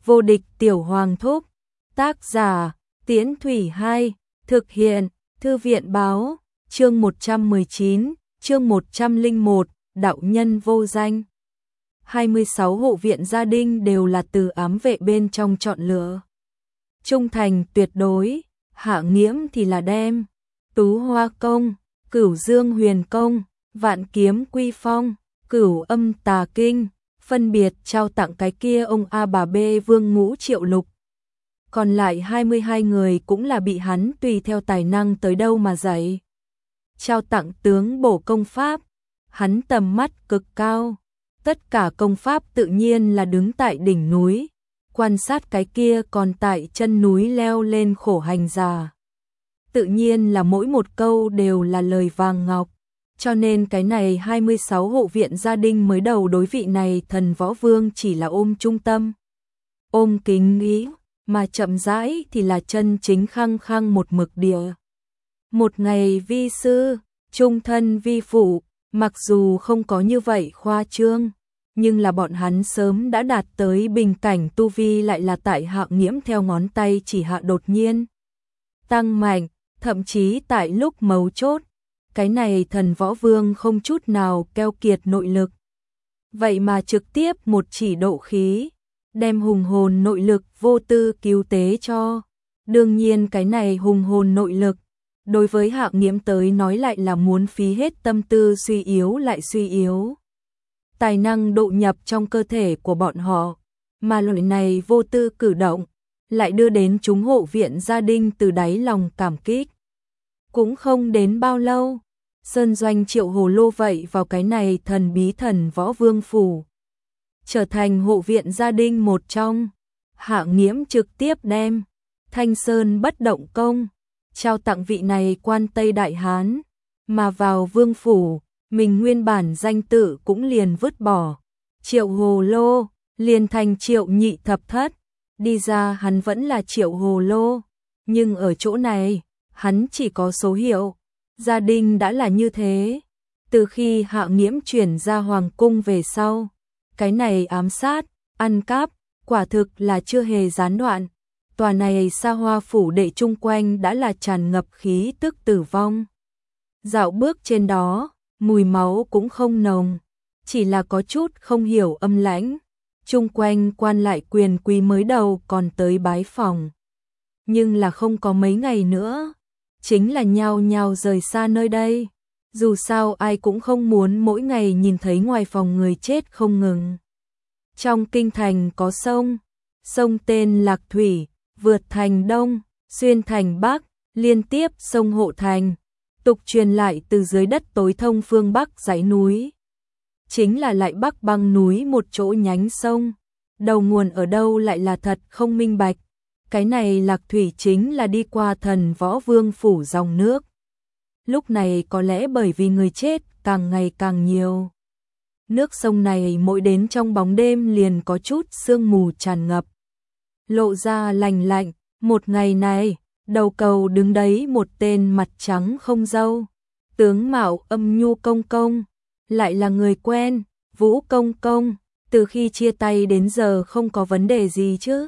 Vô địch tiểu hoàng thúc. Tác giả, Tiễn Thủy 2, thực hiện, Thư viện báo, chương 119, chương 101, đạo nhân vô danh. 26 hộ viện gia đình đều là từ ám vệ bên trong chọn lựa. Trung thành tuyệt đối, Hạ Nghiễm thì là đem Tú Hoa Công, Cửu Dương Huyền Công, Vạn Kiếm Quy Phong, Cửu Âm Tà Kinh, phân biệt trao tặng cái kia ông A bà B Vương Ngũ Triệu Lục. Còn lại 22 người cũng là bị hắn tùy theo tài năng tới đâu mà dạy. Trao tặng tướng bổ công pháp, hắn tầm mắt cực cao. Tất cả công pháp tự nhiên là đứng tại đỉnh núi, quan sát cái kia còn tại chân núi leo lên khổ hành giả. Tự nhiên là mỗi một câu đều là lời vàng ngọc, cho nên cái này 26 hộ viện gia đình mới đầu đối vị này thần võ vương chỉ là ôm trung tâm, ôm kính ý, mà chậm rãi thì là chân chính khăng khăng một mực địa. Một ngày vi sư, trung thân vi phụ, mặc dù không có như vậy khoa trương, nhưng là bọn hắn sớm đã đạt tới bình cảnh tu vi lại là tại Hạ Nghiễm theo ngón tay chỉ hạ đột nhiên tăng mạnh, thậm chí tại lúc mấu chốt, cái này thần võ vương không chút nào keo kiệt nội lực. Vậy mà trực tiếp một chỉ độ khí, đem hùng hồn nội lực vô tư cứu tế cho. Đương nhiên cái này hùng hồn nội lực, đối với Hạ Nghiễm tới nói lại là muốn phí hết tâm tư suy yếu lại suy yếu. Tài năng độ nhập trong cơ thể của bọn họ, mà loại này vô tư cử động, lại đưa đến chúng hộ viện gia đình từ đáy lòng cảm kích. Cũng không đến bao lâu, Sơn Doanh Triệu Hồ Lô vậy vào cái này thần bí thần võ vương phủ, trở thành hộ viện gia đình một trong. Hạ Nghiễm trực tiếp đem Thanh Sơn bất động công trao tặng vị này quan Tây Đại Hán, mà vào vương phủ, mình nguyên bản danh tự cũng liền vứt bỏ. Triệu Hồ Lô, liền thành Triệu Nhị Thập Thất, đi ra hắn vẫn là Triệu Hồ Lô, nhưng ở chỗ này, hắn chỉ có số hiệu. Gia đình đã là như thế, từ khi Hạ Nghiễm chuyển ra hoàng cung về sau, cái này ám sát, ăn cắp, quả thực là chưa hề gián đoạn. Tòa này xa hoa phủ đệ chung quanh đã là tràn ngập khí tức tử vong. Dạo bước trên đó, mùi máu cũng không nồng, chỉ là có chút không hiểu âm lãnh. Chung quanh quan lại quyền quý mới đầu còn tới bái phòng, nhưng là không có mấy ngày nữa, chính là nhao nhao rời xa nơi đây. Dù sao ai cũng không muốn mỗi ngày nhìn thấy ngoài phòng người chết không ngừng. Trong kinh thành có sông, sông tên Lạc Thủy, vượt thành Đông, xuyên thành Bắc, liên tiếp sông Hộ Thành, tục truyền lại từ dưới đất tối thông phương Bắc dãy núi. Chính là lại Bắc băng núi một chỗ nhánh sông, đầu nguồn ở đâu lại là thật không minh bạch. Cái này Lạc Thủy chính là đi qua thần võ vương phủ dòng nước. Lúc này có lẽ bởi vì người chết càng ngày càng nhiều, nước sông này mỗi đến trong bóng đêm liền có chút sương mù tràn ngập, lộ ra lành lạnh. Một ngày này, đầu cầu đứng đấy một tên mặt trắng không râu, tướng mạo âm nhu công công, lại là người quen, Vũ công công, từ khi chia tay đến giờ không có vấn đề gì chứ.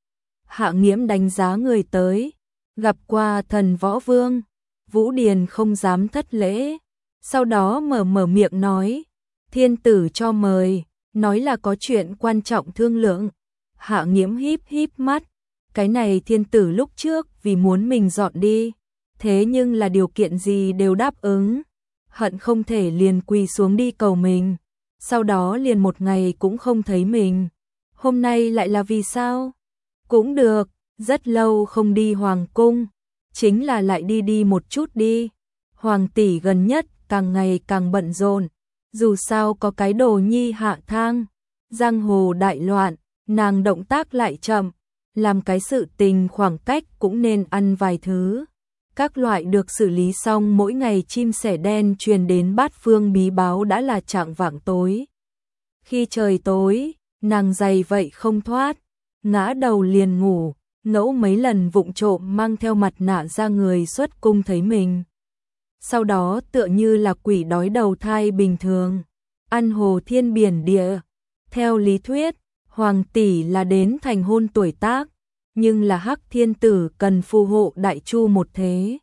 Hạ Nghiễm đánh giá người tới, gặp qua thần võ vương, Vũ Điền không dám thất lễ, sau đó mở miệng nói, thiên tử cho mời, nói là có chuyện quan trọng thương lượng. Hạ Nghiễm híp mắt, cái này thiên tử lúc trước vì muốn mình dọn đi, thế nhưng là điều kiện gì đều đáp ứng, hận không thể liền quỳ xuống đi cầu mình, sau đó liền một ngày cũng không thấy mình. Hôm nay lại là vì sao? Cũng được, rất lâu không đi hoàng cung, chính là lại đi một chút đi. Hoàng tỷ gần nhất càng ngày càng bận rộn, dù sao có cái đồ nhi hạ thang, giang hồ đại loạn, nàng động tác lại chậm, làm cái sự tình khoảng cách cũng nên ăn vài thứ. Các loại được xử lý xong mỗi ngày chim sẻ đen truyền đến bát phương bí báo đã là chạng vạng tối. Khi trời tối, nàng dày vậy không thoát, ngã đầu liền ngủ, ngẫu mấy lần vụng trộm mang theo mặt nạ ra người xuất cung thấy mình. Sau đó tựa như là quỷ đói đầu thai bình thường, ăn hồ thiên biển địa. Theo lý thuyết, Hoàng tỷ là đến thành hôn tuổi tác, nhưng là Hắc Thiên Tử cần phù hộ Đại Chu một thế.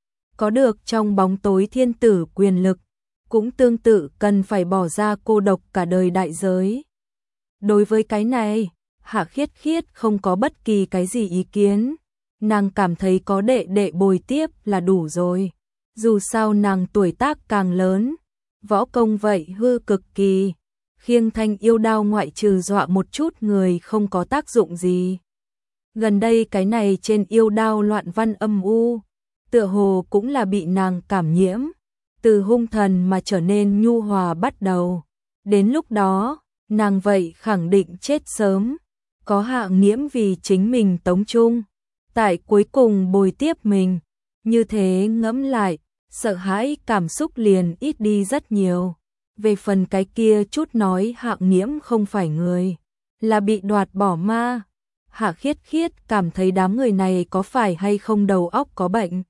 Có được trong bóng tối thiên tử quyền lực, cũng tương tự cần phải bỏ ra cô độc cả đời đại giới. Đối với cái này, Hạ Khiết Khiết không có bất kỳ cái gì ý kiến, nàng cảm thấy có đệ đệ bồi tiếp là đủ rồi. Dù sao nàng tuổi tác càng lớn, võ công vậy hư cực kỳ, khiêng thanh yêu đao ngoại trừ dọa một chút người không có tác dụng gì. Gần đây cái này trên yêu đao loạn văn âm u, tựa hồ cũng là bị nàng cảm nhiễm, từ hung thần mà trở nên nhu hòa bắt đầu. Đến lúc đó, nàng vậy khẳng định chết sớm, có Hạ Nghiễm vì chính mình tống chung, tại cuối cùng bồi tiếp mình, như thế ngẫm lại, sợ hãi cảm xúc liền ít đi rất nhiều. Về phần cái kia chút nói Hạ Nghiễm không phải người, là bị đoạt bỏ ma. Hạ Khiết Khiết cảm thấy đám người này có phải hay không đầu óc có bệnh.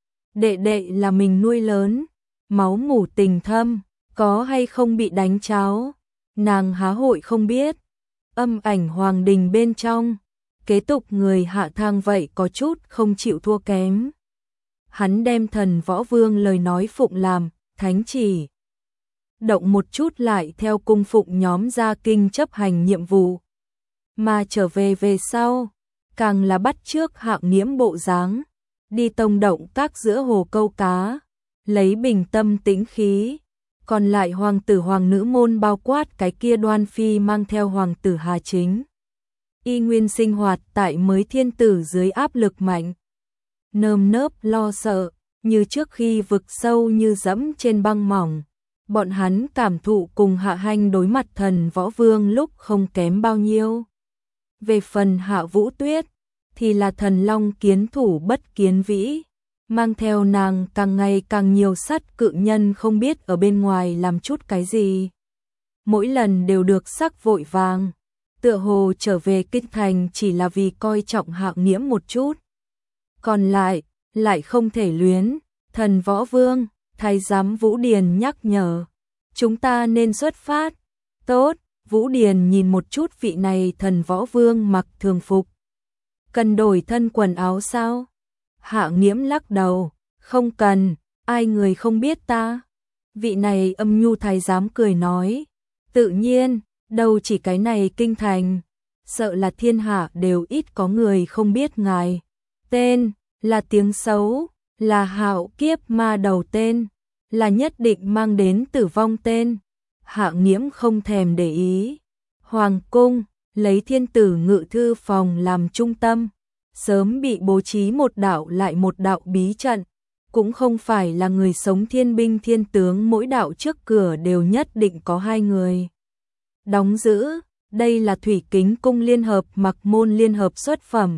Đệ đệ là mình nuôi lớn, máu mủ tình thâm, có hay không bị đánh cháo, nàng há hội không biết. Âm ảnh hoàng đình bên trong, kế tục người Hạ Thang vậy có chút không chịu thua kém. Hắn đem Thần Võ Vương lời nói phụng làm, thánh chỉ. Động một chút lại theo cung phụng nhóm gia kinh chấp hành nhiệm vụ. Mà trở về sau, càng là bắt chước Hạ Nghiễm bộ dáng, đi tông động các giữa hồ câu cá, lấy bình tâm tĩnh khí. Còn lại hoàng tử hoàng nữ môn bao quát cái kia Đoan Phi mang theo hoàng tử Hà Chính. Y nguyên sinh hoạt tại mới thiên tử dưới áp lực mạnh. Nơm nớp lo sợ, như trước khi vực sâu như dẫm trên băng mỏng. Bọn hắn cảm thụ cùng Hạ Hanh đối mặt Thần Võ Vương lúc không kém bao nhiêu. Về phần Hạ Vũ Tuyết, thì là thần long kiến thủ bất kiến vĩ. Mang theo nàng càng ngày càng nhiều sát cự nhân không biết ở bên ngoài làm chút cái gì. Mỗi lần đều được sắc vội vàng, tựa hồ trở về kinh thành chỉ là vì coi trọng Hạ Nghiễm một chút. Còn lại không thể luyến. Thần Võ Vương, thái giám Vũ Điền nhắc nhở, chúng ta nên xuất phát. Tốt, Vũ Điền nhìn một chút vị này Thần Võ Vương mặc thường phục. Cần đổi thân quần áo sao? Hạ Nghiễm lắc đầu, không cần, ai người không biết ta. Vị này âm nhu thái giám cười nói, tự nhiên, đâu chỉ cái này kinh thành, sợ là thiên hạ đều ít có người không biết ngài. Tên, là tiếng xấu, là hạo kiếp ma đầu tên, là nhất định mang đến tử vong tên. Hạ Nghiễm không thèm để ý. Hoàng cung, lấy thiên tử ngự thư phòng làm trung tâm, sớm bị bố trí một đạo lại một đạo bí trận, cũng không phải là người sống thiên binh thiên tướng mỗi đạo trước cửa đều nhất định có 2 người đóng giữ. Đây là Thủy Kính cung liên hợp Mặc Môn liên hợp xuất phẩm.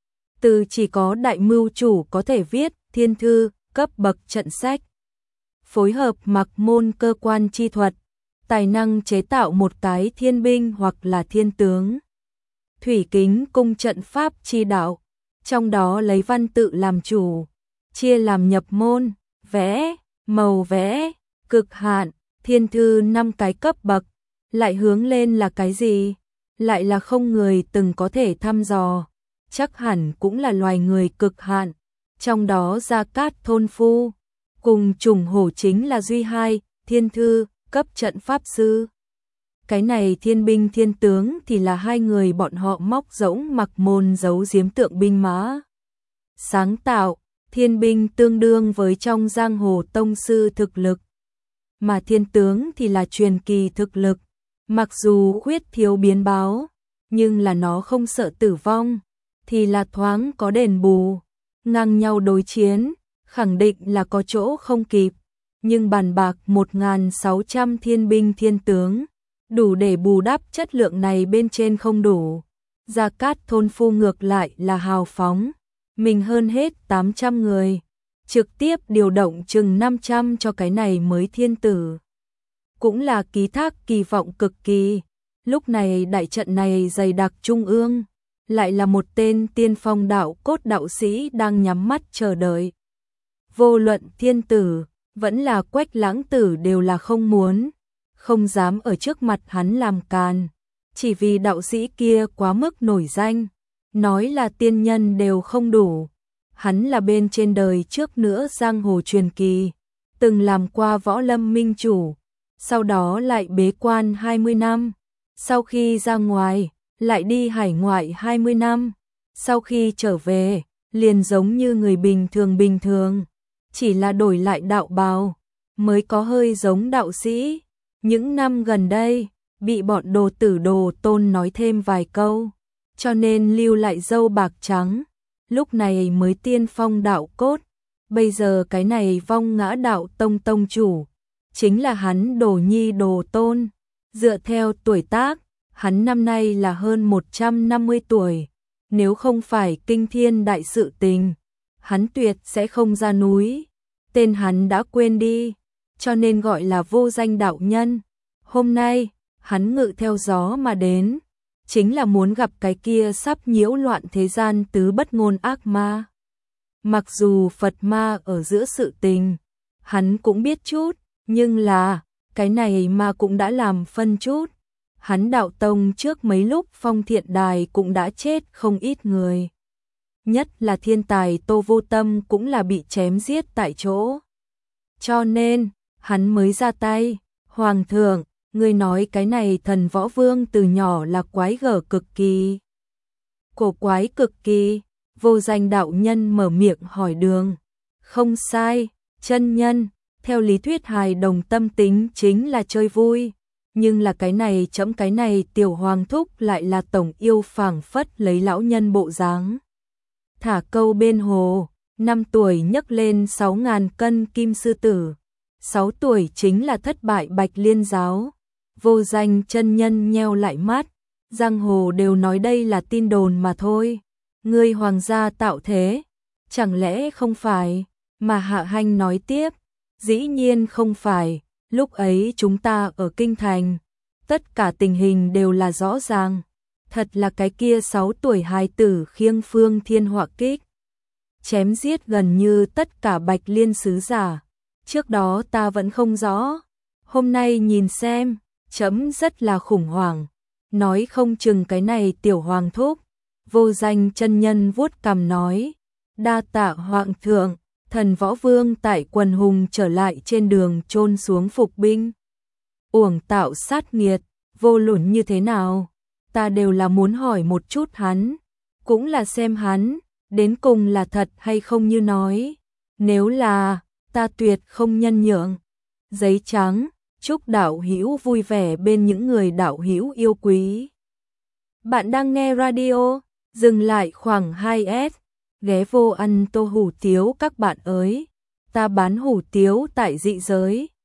Từ chỉ có đại mưu chủ có thể viết thiên thư, cấp bậc trận sách. Phối hợp Mặc Môn cơ quan chi thuật, tài năng chế tạo một cái thiên binh hoặc là thiên tướng. Thủy Kính cung trận pháp chi đạo, trong đó lấy văn tự làm chủ, chia làm nhập môn, vẽ, màu vẽ, cực hạn, thiên thư 5 cái cấp bậc, lại hướng lên là cái gì? Lại là không người từng có thể thăm dò, chắc hẳn cũng là loài người cực hạn, trong đó Gia Cát thôn phu, cùng trùng hổ chính là duy 2, thiên thư, cấp trận pháp sư. Cái này thiên binh thiên tướng thì là 2 người bọn họ móc rỗng Mặc Môn giấu giếm tượng binh mã. Sáng tạo, thiên binh tương đương với trong giang hồ tông sư thực lực, mà thiên tướng thì là truyền kỳ thực lực. Mặc dù khuyết thiếu biến báo, nhưng là nó không sợ tử vong, thì là thoáng có đền bù. Ngang nhau đối chiến, khẳng định là có chỗ không kịp, nhưng bàn bạc 1.600 thiên binh thiên tướng, đủ để bù đắp chất lượng này bên trên không đủ. Gia Cát thôn phu ngược lại là hào phóng, mình hơn hết 800 người, trực tiếp điều động chừng 500 cho cái này mới thiên tử. Cũng là ký thác kỳ vọng cực kỳ. Lúc này đại trận này dày đặc trung ương, lại là một tên tiên phong đạo cốt đạo sĩ đang nhắm mắt chờ đợi. Vô luận thiên tử, vẫn là Quách Lãng tử đều là không muốn, không dám ở trước mặt hắn làm càn. chỉ vì đạo sĩ kia quá mức nổi danh, nói là tiên nhân đều không đủ. Hắn là bên trên đời trước nữa giang hồ truyền kỳ, từng làm qua võ lâm minh chủ, sau đó lại bế quan 20 năm, sau khi ra ngoài, lại đi hải ngoại 20 năm, sau khi trở về, liền giống như người bình thường, chỉ là đổi lại đạo bào, mới có hơi giống đạo sĩ. Những năm gần đây, bị bọn đồ tử đồ tôn nói thêm vài câu, cho nên lưu lại râu bạc trắng, lúc này mới tiên phong đạo cốt. Bây giờ cái này vong ngã đạo tông tông chủ, chính là hắn Đồ Nhi Đồ Tôn. Dựa theo tuổi tác, hắn năm nay là hơn 150 tuổi, nếu không phải kinh thiên đại sự tình, hắn tuyệt sẽ không ra núi. Tên hắn đã quên đi, cho nên gọi là vô danh đạo nhân. Hôm nay, hắn ngự theo gió mà đến, chính là muốn gặp cái kia sắp nhiễu loạn thế gian tứ bất ngôn ác ma. Mặc dù Phật ma ở giữa sự tình, hắn cũng biết chút, nhưng là, cái này ma cũng đã làm phân chút. Hắn đạo tông trước mấy lúc Phong Thiện Đài cũng đã chết không ít người. Nhất là thiên tài Tô Vô Tâm cũng là bị chém giết tại chỗ. Cho nên, hắn mới ra tay. Hoàng thượng, ngươi nói cái này Thần Võ Vương từ nhỏ là quái gở cực kỳ. Cổ quái cực kỳ, vô danh đạo nhân mở miệng hỏi đường. Không sai, chân nhân, theo lý thuyết hài đồng tâm tính chính là chơi vui. Nhưng là cái này chấm cái này tiểu hoàng thúc lại là tổng yêu phảng phất lấy lão nhân bộ dáng. Thả câu bên hồ, 5 tuổi nhấc lên 6.000 cân kim sư tử, 6 tuổi chính là thất bại Bạch Liên giáo. Vô danh chân nhân nheo lại mắt, giang hồ đều nói đây là tin đồn mà thôi. Ngươi hoàng gia tạo thế, chẳng lẽ không phải? Mà Hạ Hanh nói tiếp, dĩ nhiên không phải, lúc ấy chúng ta ở kinh thành, tất cả tình hình đều là rõ ràng. Thật là cái kia 6 tuổi hài tử khiêng phương thiên họa kích, chém giết gần như tất cả Bạch Liên sứ giả. Trước đó ta vẫn không rõ, hôm nay nhìn xem, chấm rất là khủng hoảng, nói không chừng cái này tiểu hoàng thúc. Vô danh chân nhân vuốt cằm nói, đa tạ hoàng thượng. Thần Võ Vương tại quần hùng trở lại trên đường chôn xuống phục binh. Uổng tạo sát nghiệt, vô luận như thế nào, ta đều là muốn hỏi một chút hắn, cũng là xem hắn, đến cùng là thật hay không như nói. Nếu là, ta tuyệt không nhân nhượng. Giấy trắng, chúc đạo hữu vui vẻ bên những người đạo hữu yêu quý. Bạn đang nghe radio, dừng lại khoảng 2S. Ghé vô ăn tô hủ tiếu các bạn ơi, ta bán hủ tiếu tại dị giới.